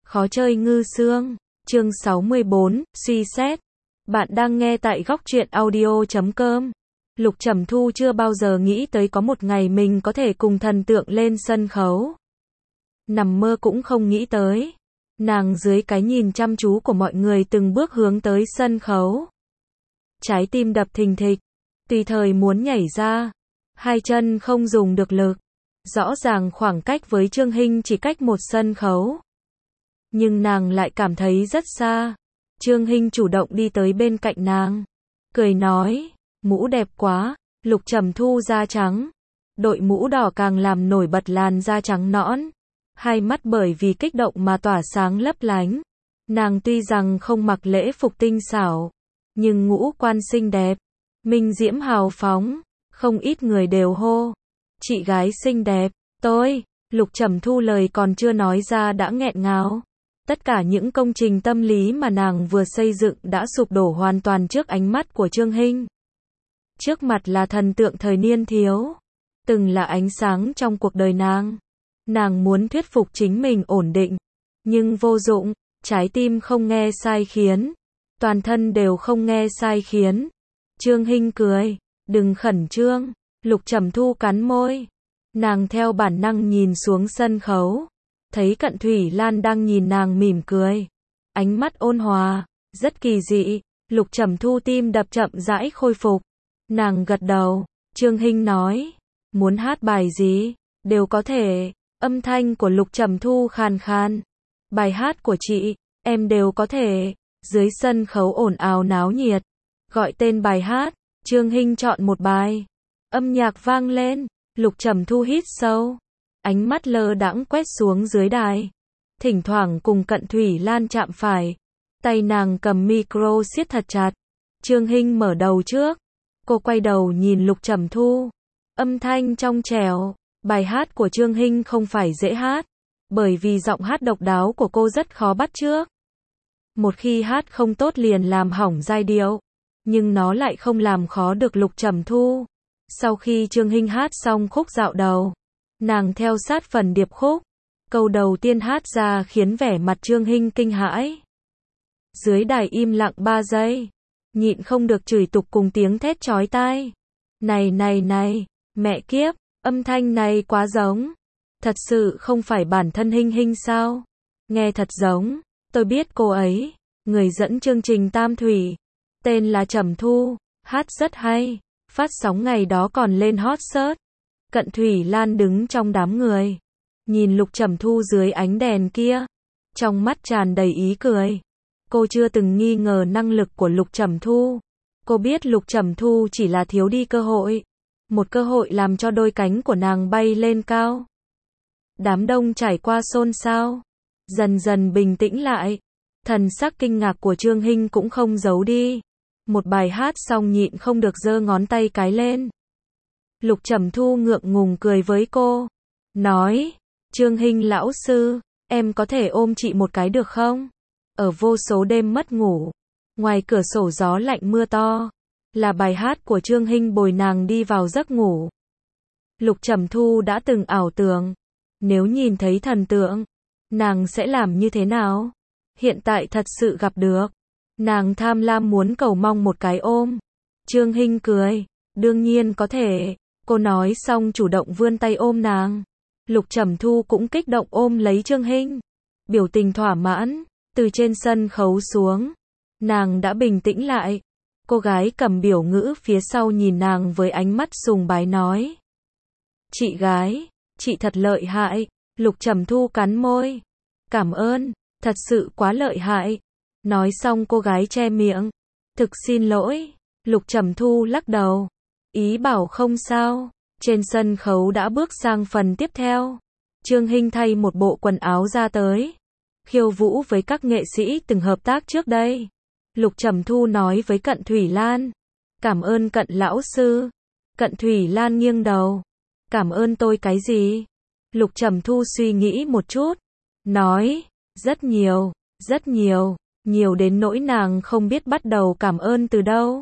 Khó chơi ngư xương. Chương 64, suy xét. Bạn đang nghe tại góc truyện audio.com. Lục Trầm Thu chưa bao giờ nghĩ tới có một ngày mình có thể cùng thần tượng lên sân khấu. Nằm mơ cũng không nghĩ tới. Nàng dưới cái nhìn chăm chú của mọi người từng bước hướng tới sân khấu. Trái tim đập thình thịch, tùy thời muốn nhảy ra. Hai chân không dùng được lực. Rõ ràng khoảng cách với Trương Hinh chỉ cách một sân khấu. Nhưng nàng lại cảm thấy rất xa. Trương Hinh chủ động đi tới bên cạnh nàng. Cười nói, mũ đẹp quá. Lục Trầm Thu da trắng. Đội mũ đỏ càng làm nổi bật làn da trắng nõn. Hai mắt bởi vì kích động mà tỏa sáng lấp lánh. Nàng tuy rằng không mặc lễ phục tinh xảo, nhưng ngũ quan xinh đẹp, minh diễm hào phóng. Không ít người đều hô, chị gái xinh đẹp. Tôi, Lục Trầm Thu lời còn chưa nói ra đã nghẹn ngào. Tất cả những công trình tâm lý mà nàng vừa xây dựng đã sụp đổ hoàn toàn trước ánh mắt của Trương Hinh. Trước mặt là thần tượng thời niên thiếu, từng là ánh sáng trong cuộc đời nàng. Nàng muốn thuyết phục chính mình ổn định, nhưng vô dụng, trái tim không nghe sai khiến, toàn thân đều không nghe sai khiến. Trương Hinh cười, đừng khẩn trương. Lục Trầm Thu cắn môi. Nàng theo bản năng nhìn xuống sân khấu, thấy Cận Thủy Lan đang nhìn nàng mỉm cười. Ánh mắt ôn hòa, rất kỳ dị. Lục Trầm Thu tim đập chậm rãi khôi phục. Nàng gật đầu. Trương Hinh nói, muốn hát bài gì, đều có thể. Âm thanh của Lục Trầm Thu khàn khàn. Bài hát của chị, em đều có thể. Dưới sân khấu ồn ào náo nhiệt. Gọi tên bài hát, Trương Hinh chọn một bài. Âm nhạc vang lên, Lục Trầm Thu hít sâu. Ánh mắt lơ đãng quét xuống dưới đài. Thỉnh thoảng cùng Cận Thủy Lan chạm phải. Tay nàng cầm micro siết thật chặt. Trương Hinh mở đầu trước. Cô quay đầu nhìn Lục Trầm Thu. Âm thanh trong trẻo. Bài hát của Trương Hinh không phải dễ hát. Bởi vì giọng hát độc đáo của cô rất khó bắt chước. Một khi hát không tốt liền làm hỏng giai điệu. Nhưng nó lại không làm khó được Lục Trầm Thu. Sau khi Trương Hinh hát xong khúc dạo đầu, nàng theo sát phần điệp khúc. Câu đầu tiên hát ra khiến vẻ mặt Trương Hinh kinh hãi. Dưới đài im lặng 3 giây, nhịn không được chửi tục cùng tiếng thét chói tai. Này, mẹ kiếp, âm thanh này quá giống. Thật sự không phải bản thân Hinh Hinh sao? Nghe thật giống, tôi biết cô ấy, người dẫn chương trình Tam Thủy, tên là Trầm Thu, hát rất hay. Phát sóng ngày đó còn lên hot search. Cận Thủy Lan đứng trong đám người, nhìn Lục Trầm Thu dưới ánh đèn kia, trong mắt tràn đầy ý cười. Cô chưa từng nghi ngờ năng lực của Lục Trầm Thu. Cô biết Lục Trầm Thu chỉ là thiếu đi cơ hội. Một cơ hội làm cho đôi cánh của nàng bay lên cao. Đám đông trải qua xôn xao, dần dần bình tĩnh lại. Thần sắc kinh ngạc của Trương Hinh cũng không giấu đi. Một bài hát xong nhịn không được giơ ngón tay cái lên. Lục Trầm Thu ngượng ngùng cười với cô. Nói, Trương Hinh lão sư, em có thể ôm chị một cái được không? Ở vô số đêm mất ngủ, ngoài cửa sổ gió lạnh mưa to, là bài hát của Trương Hinh bồi nàng đi vào giấc ngủ. Lục Trầm Thu đã từng ảo tưởng, nếu nhìn thấy thần tượng, nàng sẽ làm như thế nào? Hiện tại thật sự gặp được. Nàng tham lam muốn cầu mong một cái ôm. Trương Hinh cười, đương nhiên có thể. Cô nói xong chủ động vươn tay ôm nàng. Lục Trầm Thu cũng kích động ôm lấy Trương Hinh. Biểu tình thỏa mãn, từ trên sân khấu xuống. Nàng đã bình tĩnh lại. Cô gái cầm biểu ngữ phía sau nhìn nàng với ánh mắt sùng bái nói. Chị gái, chị thật lợi hại. Lục Trầm Thu cắn môi. Cảm ơn, thật sự quá lợi hại. Nói xong cô gái che miệng. Thực xin lỗi. Lục Trầm Thu lắc đầu. Ý bảo không sao. Trên sân khấu đã bước sang phần tiếp theo. Trương Hinh thay một bộ quần áo ra tới. Khiêu vũ với các nghệ sĩ từng hợp tác trước đây. Lục Trầm Thu nói với Cận Thủy Lan. Cảm ơn Cận lão sư. Cận Thủy Lan nghiêng đầu. Cảm ơn tôi cái gì? Lục Trầm Thu suy nghĩ một chút. Nói, rất nhiều, rất nhiều. Nhiều đến nỗi nàng không biết bắt đầu cảm ơn từ đâu.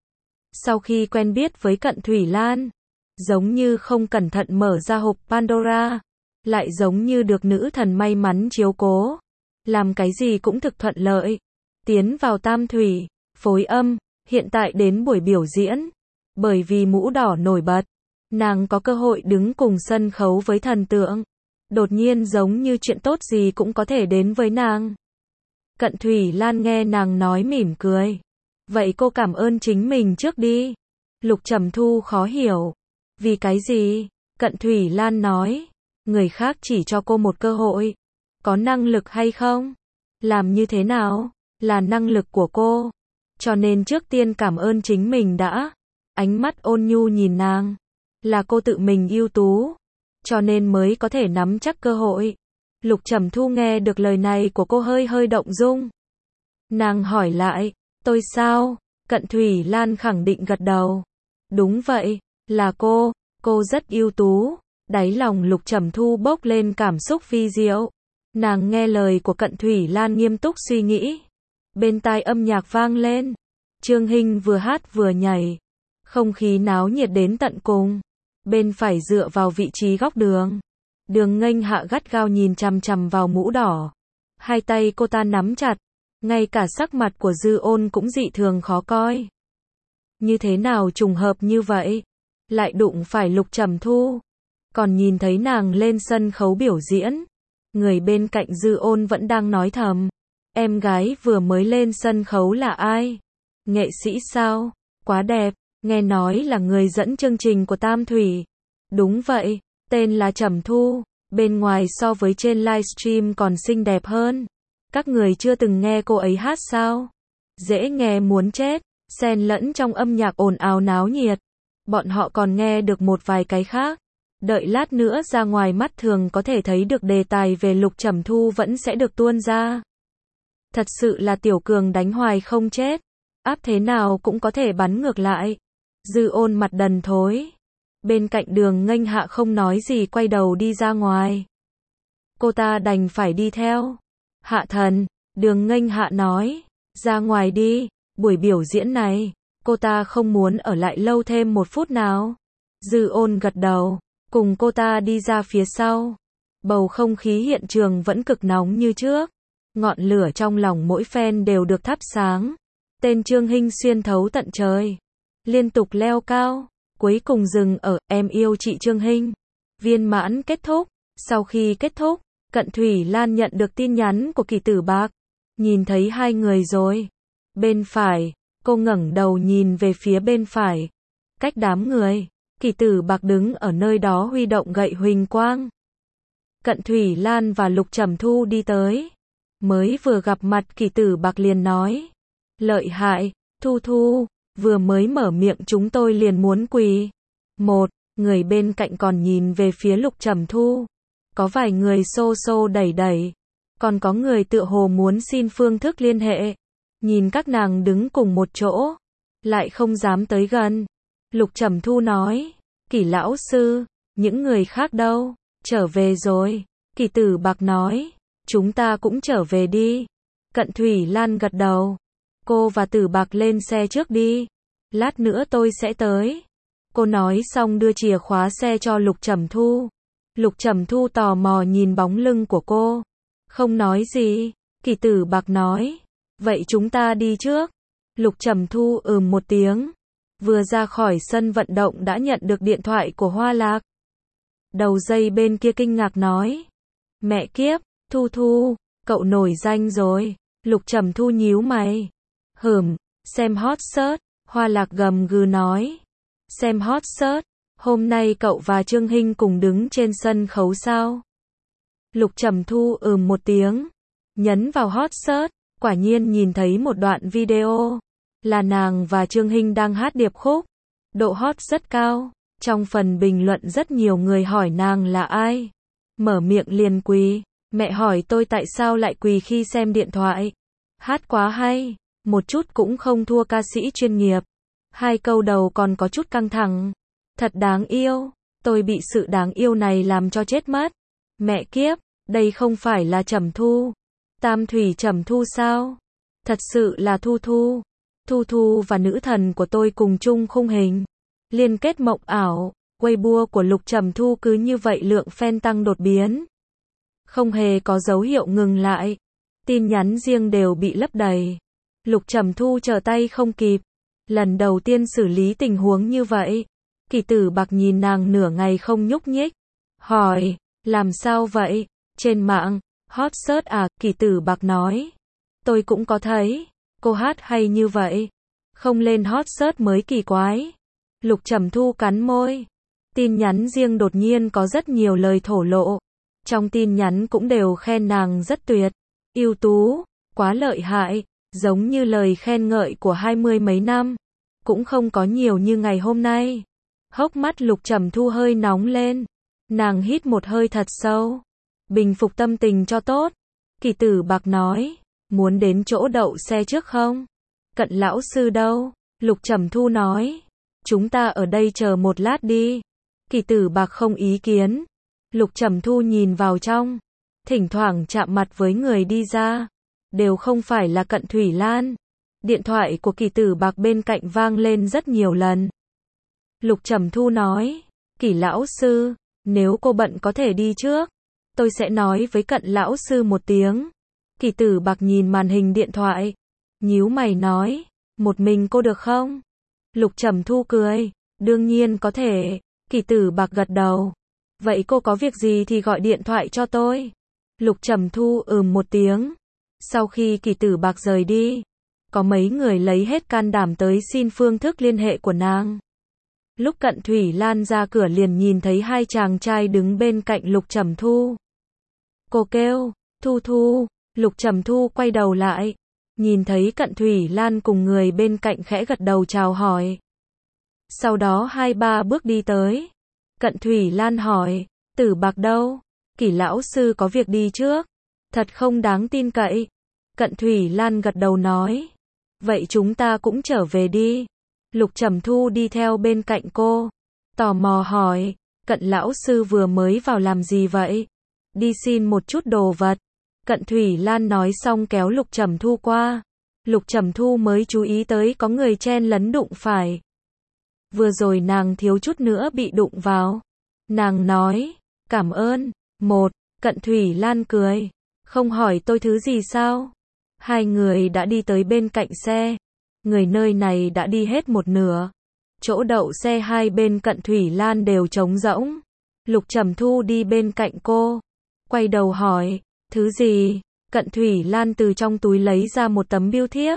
Sau khi quen biết với Cận Thủy Lan, giống như không cẩn thận mở ra hộp Pandora, lại giống như được nữ thần may mắn chiếu cố. làm cái gì cũng thực thuận lợi. Tiến vào Tam Thủy, phối âm, hiện tại đến buổi biểu diễn. Bởi vì mũ đỏ nổi bật, nàng có cơ hội đứng cùng sân khấu với thần tượng. Đột nhiên giống như chuyện tốt gì cũng có thể đến với nàng. Cận Thủy Lan nghe nàng nói mỉm cười. Vậy cô cảm ơn chính mình trước đi. Lục Trầm Thu khó hiểu. Vì cái gì? Cận Thủy Lan nói. Người khác chỉ cho cô một cơ hội. Có năng lực hay không? Làm như thế nào? Là năng lực của cô. Cho nên trước tiên cảm ơn chính mình đã. Ánh mắt ôn nhu nhìn nàng. Là cô tự mình ưu tú. Cho nên mới có thể nắm chắc cơ hội. Lục Trầm Thu nghe được lời này của cô hơi hơi động dung. Nàng hỏi lại, tôi sao? Cận Thủy Lan khẳng định gật đầu. Đúng vậy, là cô rất ưu tú. Đáy lòng Lục Trầm Thu bốc lên cảm xúc vi diệu. Nàng nghe lời của Cận Thủy Lan nghiêm túc suy nghĩ. Bên tai âm nhạc vang lên. Trương Hinh vừa hát vừa nhảy. Không khí náo nhiệt đến tận cùng. Bên phải dựa vào vị trí góc đường. Đường Nghênh Hạ gắt gao nhìn chằm chằm vào mũ đỏ. Hai tay cô ta nắm chặt. Ngay cả sắc mặt của Dư Ôn cũng dị thường khó coi. Như thế nào trùng hợp như vậy? Lại đụng phải Lục Trầm Thu. Còn nhìn thấy nàng lên sân khấu biểu diễn. Người bên cạnh Dư Ôn vẫn đang nói thầm. Em gái vừa mới lên sân khấu là ai? Nghệ sĩ sao? Quá đẹp. Nghe nói là người dẫn chương trình của Tam Thủy. Đúng vậy, tên là Trầm Thu. Bên ngoài so với trên livestream còn xinh đẹp hơn. Các người chưa từng nghe cô ấy hát sao? Dễ nghe muốn chết. Xen lẫn trong âm nhạc ồn ào náo nhiệt. Bọn họ còn nghe được một vài cái khác. Đợi lát nữa ra ngoài mắt thường có thể thấy được đề tài về Lục Trầm Thu vẫn sẽ được tuôn ra. Thật sự là Tiểu Cường đánh hoài không chết. Áp thế nào cũng có thể bắn ngược lại. Dư Ôn mặt đần thối. Bên cạnh Đường Nghênh Hạ không nói gì quay đầu đi ra ngoài. Cô ta đành phải đi theo. Hạ thần, Đường Nghênh Hạ nói. Ra ngoài đi, buổi biểu diễn này, cô ta không muốn ở lại lâu thêm một phút nào. Dư Ôn gật đầu, cùng cô ta đi ra phía sau. Bầu không khí hiện trường vẫn cực nóng như trước. Ngọn lửa trong lòng mỗi fan đều được thắp sáng. Tên Trương Hinh xuyên thấu tận trời. Liên tục leo cao. Cuối cùng dừng ở Em yêu chị Trương Hinh. Viên mãn kết thúc. Sau khi kết thúc, Cận Thủy Lan nhận được tin nhắn của Kỳ Tử Bạc. Nhìn thấy hai người rồi. Bên phải, cô ngẩng đầu nhìn về phía bên phải. Cách đám người, Kỳ Tử Bạc đứng ở nơi đó huy động gậy huỳnh quang. Cận Thủy Lan và Lục Trầm Thu đi tới. Mới vừa gặp mặt Kỳ Tử Bạc liền nói. Lợi hại, Thu Thu, vừa mới mở miệng chúng tôi liền muốn quỳ. Một, người bên cạnh còn nhìn về phía Lục Trầm Thu. Có vài người xô xô đẩy đẩy. Còn có người tựa hồ muốn xin phương thức liên hệ. Nhìn các nàng đứng cùng một chỗ. Lại không dám tới gần. Lục Trầm Thu nói. Kỳ lão sư, những người khác đâu? Trở về rồi. Kỳ Tử Bạc nói. Chúng ta cũng trở về đi. Cận Thủy Lan gật đầu. Cô và Tử Bạc lên xe trước đi. Lát nữa tôi sẽ tới. Cô nói xong đưa chìa khóa xe cho Lục Trầm Thu. Lục Trầm Thu tò mò nhìn bóng lưng của cô. Không nói gì. Kỳ Tử Bạc nói. Vậy chúng ta đi trước. Lục Trầm Thu một tiếng. Vừa ra khỏi sân vận động đã nhận được điện thoại của Hoa Lạc. Đầu dây bên kia kinh ngạc nói. Mẹ kiếp, Thu Thu, cậu nổi danh rồi. Lục Trầm Thu nhíu mày. Xem hot search. Hoa Lạc gầm gừ nói. Xem hot search. Hôm nay cậu và Trương Hinh cùng đứng trên sân khấu sao? Lục Trầm Thu một tiếng. Nhấn vào hot search. Quả nhiên nhìn thấy một đoạn video. Là nàng và Trương Hinh đang hát điệp khúc. Độ hot rất cao. Trong phần bình luận rất nhiều người hỏi nàng là ai. Mở miệng liền quỳ. Mẹ hỏi tôi tại sao lại quỳ khi xem điện thoại. Hát quá hay. Một chút cũng không thua ca sĩ chuyên nghiệp. Hai câu đầu còn có chút căng thẳng. Thật đáng yêu. Tôi bị sự đáng yêu này làm cho chết mất. Mẹ kiếp, đây không phải là Trầm Thu. Tam Thủy Trầm Thu sao? Thật sự là Thu Thu. Thu Thu và nữ thần của tôi cùng chung khung hình. Liên kết mộng ảo. Weibo của Lục Trầm Thu cứ như vậy lượng fan tăng đột biến. Không hề có dấu hiệu ngừng lại. tin nhắn riêng đều bị lấp đầy. Lục Trầm Thu trở tay không kịp. Lần đầu tiên xử lý tình huống như vậy. Kỳ Tử Bạc nhìn nàng nửa ngày không nhúc nhích. Hỏi, làm sao vậy? Trên mạng, hot search à? Kỳ Tử Bạc nói. Tôi cũng có thấy, cô hát hay như vậy. Không lên hot search mới kỳ quái. Lục Trầm Thu cắn môi. Tin nhắn riêng đột nhiên có rất nhiều lời thổ lộ. Trong tin nhắn cũng đều khen nàng rất tuyệt, ưu tú, quá lợi hại, giống như lời khen ngợi của 20 mấy năm. Cũng không có nhiều như ngày hôm nay. Hốc mắt Lục Trầm Thu hơi nóng lên. Nàng hít một hơi thật sâu. Bình phục tâm tình cho tốt. Kỳ Tử Bạc nói, muốn đến chỗ đậu xe trước không? Cận lão sư đâu? Lục Trầm Thu nói, chúng ta ở đây chờ một lát đi. Kỳ Tử Bạc không ý kiến. Lục Trầm Thu nhìn vào trong, thỉnh thoảng chạm mặt với người đi ra, đều không phải là Cận Thủy Lan. Điện thoại của Kỳ Tử Bạc bên cạnh vang lên rất nhiều lần. Lục Trầm Thu nói, Kỳ lão sư, nếu cô bận có thể đi trước, tôi sẽ nói với Cận lão sư một tiếng. Kỳ Tử Bạc nhìn màn hình điện thoại, nhíu mày nói, một mình cô được không? Lục Trầm Thu cười, đương nhiên có thể. Kỳ Tử Bạc gật đầu. Vậy cô có việc gì thì gọi điện thoại cho tôi. Lục Trầm Thu một tiếng. Sau khi Kỳ Tử Bạc rời đi, có mấy người lấy hết can đảm tới xin phương thức liên hệ của nàng. Lúc Cận Thủy Lan ra cửa liền nhìn thấy hai chàng trai đứng bên cạnh Lục Trầm Thu. Cô kêu, Thu Thu. Lục Trầm Thu quay đầu lại, nhìn thấy Cận Thủy Lan cùng người bên cạnh khẽ gật đầu chào hỏi. Sau đó 2-3 bước đi tới. Cận Thủy Lan hỏi, Tử Bạc đâu? Kỳ lão sư có việc đi trước. Thật không đáng tin cậy. Cận Thủy Lan gật đầu nói, vậy chúng ta cũng trở về đi. Lục Trầm Thu đi theo bên cạnh cô, tò mò hỏi, Cận lão sư vừa mới vào làm gì vậy? Đi xin một chút đồ vật. Cận Thủy Lan nói xong kéo Lục Trầm Thu qua. Lục Trầm Thu mới chú ý tới có người chen lấn đụng phải. Vừa rồi nàng thiếu chút nữa bị đụng vào. Nàng nói, cảm ơn. Cận Thủy Lan cười, không hỏi tôi thứ gì sao? Hai người đã đi tới bên cạnh xe. Người nơi này đã đi hết một nửa. Chỗ đậu xe hai bên Cận Thủy Lan đều trống rỗng. Lục Trầm Thu đi bên cạnh cô, quay đầu hỏi, thứ gì? Cận Thủy Lan từ trong túi lấy ra một tấm bưu thiếp,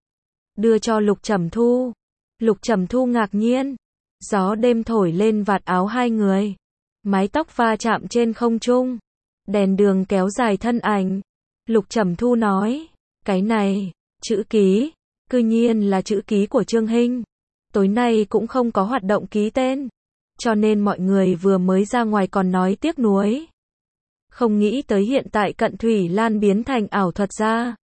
đưa cho Lục Trầm Thu. Lục Trầm Thu ngạc nhiên. Gió đêm thổi lên vạt áo hai người, mái tóc va chạm trên không trung, đèn đường kéo dài thân ảnh. Lục Trầm Thu nói, cái này, chữ ký, cư nhiên là chữ ký của Trương Hinh. Tối nay cũng không có hoạt động ký tên, cho nên mọi người vừa mới ra ngoài còn nói tiếc nuối. Không nghĩ tới hiện tại Cận Thủy Lan biến thành ảo thuật gia.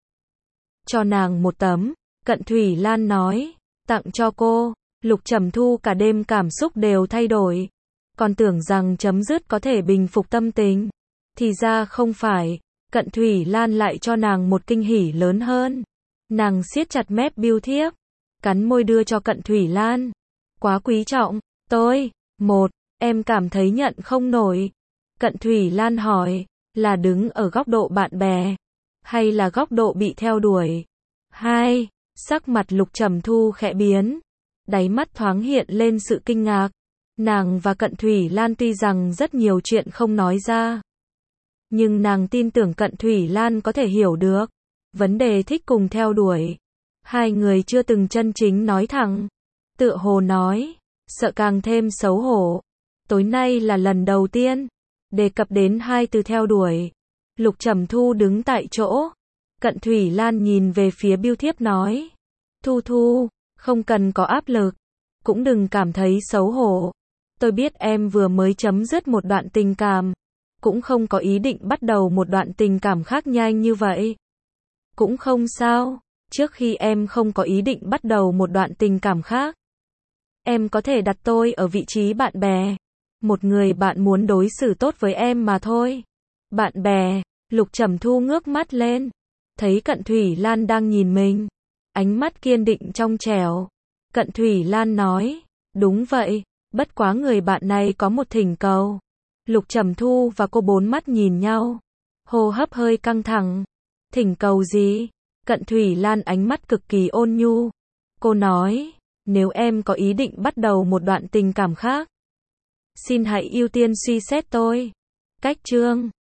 Cho nàng một tấm. Cận Thủy Lan nói, tặng cho cô. Lục Trầm Thu cả đêm cảm xúc đều thay đổi. Còn tưởng rằng chấm dứt có thể bình phục tâm tình. Thì ra không phải. Cận Thủy Lan lại cho nàng một kinh hỉ lớn hơn. Nàng siết chặt mép bưu thiếp, cắn môi đưa cho Cận Thủy Lan. Quá quý trọng. Em cảm thấy nhận không nổi. Cận Thủy Lan hỏi, là đứng ở góc độ bạn bè, hay là góc độ bị theo đuổi? 2. Sắc mặt Lục Trầm Thu khẽ biến, đáy mắt thoáng hiện lên sự kinh ngạc. Nàng và Cận Thủy Lan tuy rằng rất nhiều chuyện không nói ra, nhưng nàng tin tưởng Cận Thủy Lan có thể hiểu được vấn đề thích cùng theo đuổi. Hai người chưa từng chân chính nói thẳng, tựa hồ nói, sợ càng thêm xấu hổ. Tối nay là lần đầu tiên đề cập đến hai từ theo đuổi. Lục Trầm Thu đứng tại chỗ. Cận Thủy Lan nhìn về phía bưu thiếp nói, Thu Thu, không cần có áp lực, cũng đừng cảm thấy xấu hổ. Tôi biết em vừa mới chấm dứt một đoạn tình cảm, cũng không có ý định bắt đầu một đoạn tình cảm khác nhanh như vậy. Cũng không sao, trước khi em không có ý định bắt đầu một đoạn tình cảm khác, em có thể đặt tôi ở vị trí bạn bè. Một người bạn muốn đối xử tốt với em mà thôi. Bạn bè. Lục Trầm Thu ngước mắt lên, thấy Cận Thủy Lan đang nhìn mình, ánh mắt kiên định trong trẻo. Cận Thủy Lan nói, đúng vậy, bất quá người bạn này có một thỉnh cầu. Lục Trầm Thu và cô bốn mắt nhìn nhau, hô hấp hơi căng thẳng. Thỉnh cầu gì? Cận Thủy Lan ánh mắt cực kỳ ôn nhu. Cô nói, nếu em có ý định bắt đầu một đoạn tình cảm khác, xin hãy ưu tiên suy xét tôi. Cách chương